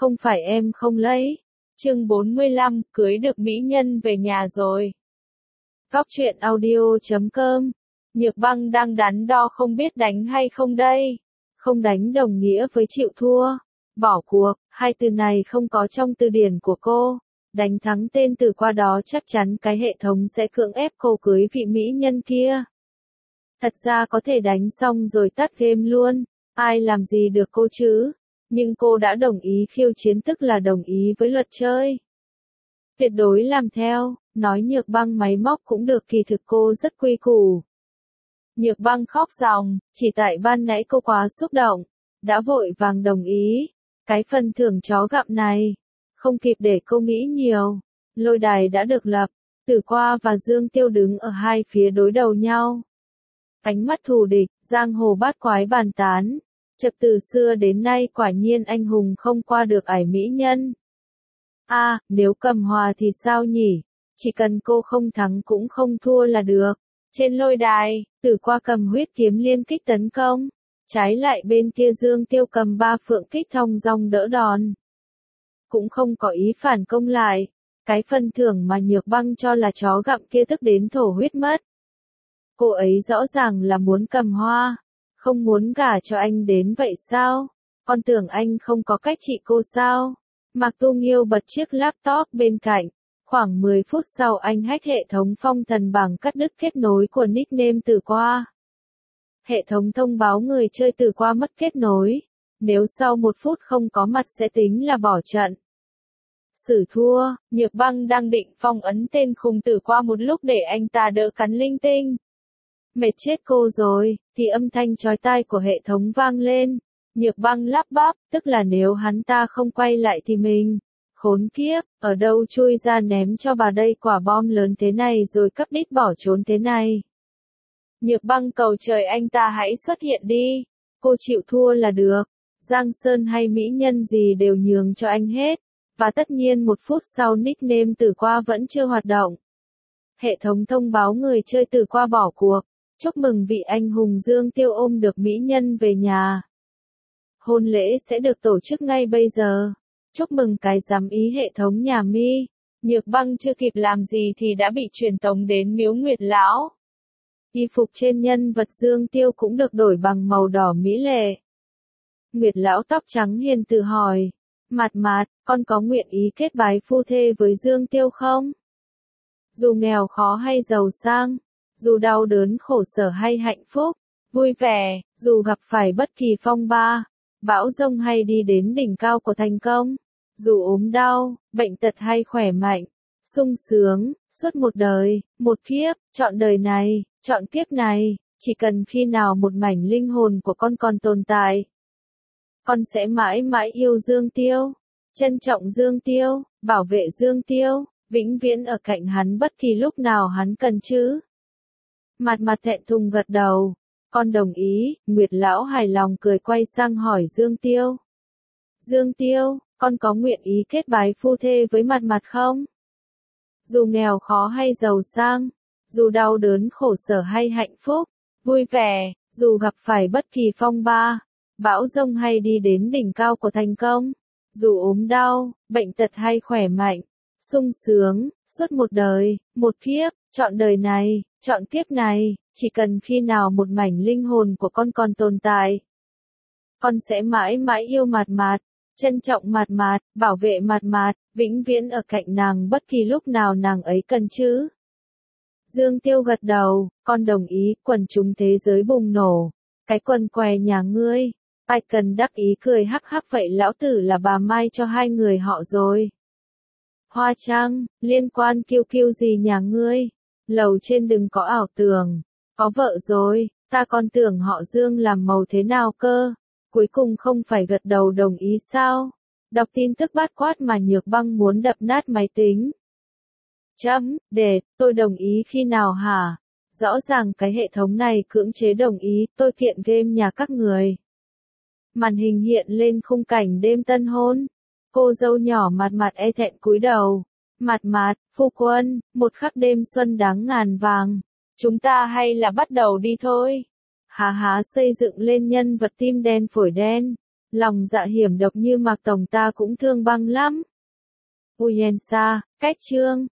không phải em không lấy. Chương 45, cưới được mỹ nhân về nhà rồi. Góc truyện audio.com. Nhược Băng đang đắn đo không biết đánh hay không đây. Không đánh đồng nghĩa với chịu thua. Bỏ cuộc, hai từ này không có trong từ điển của cô. Đánh thắng tên từ qua đó chắc chắn cái hệ thống sẽ cưỡng ép cô cưới vị mỹ nhân kia. Thật ra có thể đánh xong rồi tắt game luôn. Ai làm gì được cô chứ? Nhưng cô đã đồng ý khiêu chiến, tức là đồng ý với luật chơi. Tuyệt đối làm theo, nói Nhược Băng máy móc cũng được, kỳ thực cô rất quy củ. Nhược Băng khóc ròng, chỉ tại ban nãy cô quá xúc động, đã vội vàng đồng ý. Cái phần thưởng chó gặm này, không kịp để cô nghĩ nhiều. Lôi đài đã được lập, Tử Qua và Dương Tiêu đứng ở hai phía đối đầu nhau. Ánh mắt thù địch, giang hồ bát quái bàn tán. Chợt từ xưa đến nay quả nhiên anh hùng không qua được ải mỹ nhân. Nếu cầm hòa thì sao nhỉ? Chỉ cần cô không thắng cũng không thua là được. Trên lôi đài, Tử Qua cầm huyết kiếm liên kích tấn công. Trái lại bên kia Dương Tiêu cầm ba phượng kích thong dong đỡ đòn. Cũng không có ý phản công lại. Cái phần thưởng mà Nhược Băng cho là chó gặm kia tức đến thổ huyết mất. Cô ấy rõ ràng là muốn cầm hoa. Không muốn gả cho anh đến vậy sao? Con tưởng anh không có cách trị cô sao? Mạc Tu Nghiêu bật chiếc laptop bên cạnh. Khoảng 10 phút sau anh hack hệ thống phong thần bảng, cắt đứt kết nối của nickname Tử Qua. Hệ thống thông báo người chơi Tử Qua mất kết nối. Nếu sau 1 phút không có mặt sẽ tính là bỏ trận. Xử thua, Nhược Băng đang định phong ấn tên khùng Tử Qua một lúc để anh ta đỡ cắn linh tinh. Mệt chết cô rồi, thì âm thanh chói tai của hệ thống vang lên. Nhược Băng lắp bắp, tức là nếu hắn ta không quay lại thì mình. Khốn kiếp, ở đâu chui ra ném cho bà đây quả bom lớn thế này rồi cắp đít bỏ trốn thế này. Nhược Băng cầu trời anh ta hãy xuất hiện đi. Cô chịu thua là được. Giang Sơn hay mỹ nhân gì đều nhường cho anh hết. Và tất nhiên 1 phút sau nickname Tử Qua vẫn chưa hoạt động. Hệ thống thông báo người chơi Tử Qua bỏ cuộc. Chúc mừng vị anh hùng Dương Tiêu ôm được mỹ nhân về nhà. Hôn lễ sẽ được tổ chức ngay bây giờ. Chúc mừng cái giám ý hệ thống nhà mi. Nhược Băng chưa kịp làm gì thì đã bị truyền tống đến miếu Nguyệt Lão. Y phục trên nhân vật Dương Tiêu cũng được đổi bằng màu đỏ mỹ lệ. Nguyệt Lão tóc trắng hiền từ hỏi. Mạt Mạt, con có nguyện ý kết bái phu thê với Dương Tiêu không? Dù nghèo khó hay giàu sang, dù đau đớn khổ sở hay hạnh phúc, vui vẻ, dù gặp phải bất kỳ phong ba, bão giông hay đi đến đỉnh cao của thành công, dù ốm đau, bệnh tật hay khỏe mạnh, sung sướng, suốt một đời, một kiếp, chọn đời này, chọn kiếp này, chỉ cần khi nào một mảnh linh hồn của con còn tồn tại, con sẽ mãi mãi yêu Dương Tiêu, trân trọng Dương Tiêu, bảo vệ Dương Tiêu, vĩnh viễn ở cạnh hắn bất kỳ lúc nào hắn cần chứ. Mạt Mạt thẹn thùng gật đầu. Con đồng ý. Nguyệt Lão hài lòng cười quay sang hỏi Dương Tiêu. Dương Tiêu, con có nguyện ý kết bái phu thê với Mạt Mạt không? Dù nghèo khó hay giàu sang, dù đau đớn khổ sở hay hạnh phúc, vui vẻ, dù gặp phải bất kỳ phong ba, bão giông hay đi đến đỉnh cao của thành công, dù ốm đau, bệnh tật hay khỏe mạnh, sung sướng, suốt một đời, một kiếp, chọn đời này, chọn kiếp này, chỉ cần khi nào một mảnh linh hồn của con còn tồn tại. Con sẽ mãi mãi yêu Mạt Mạt, trân trọng Mạt Mạt, bảo vệ Mạt Mạt, vĩnh viễn ở cạnh nàng bất kỳ lúc nào nàng ấy cần chứ. Dương Tiêu gật đầu, con đồng ý. Quần chúng thế giới bùng nổ. Cái quần què nhà ngươi. Ai cần đắc ý cười hắc hắc, vậy lão tử là bà Mai cho hai người họ rồi. Hoa Trang, liên quan kiêu kiêu gì nhà ngươi? Lầu trên đừng có ảo tưởng. Có vợ rồi, ta còn tưởng họ Dương làm màu thế nào cơ. Cuối cùng không phải gật đầu đồng ý sao? Đọc tin tức bát quát mà Nhược Băng muốn đập nát máy tính. Tôi đồng ý khi nào hả? Rõ ràng cái hệ thống này cưỡng chế đồng ý, tôi kiện game nhà các người. Màn hình hiện lên khung cảnh đêm tân hôn. Cô dâu nhỏ Mạt Mạt e thẹn cúi đầu. Mạt Mạt, phu quân, một khắc đêm xuân đáng ngàn vàng. Chúng ta hay là bắt đầu đi thôi. Há xây dựng lên nhân vật tim đen phổi đen. Lòng dạ hiểm độc như Mạc Tổng ta cũng thương băng lắm. Uyensa, cách chương.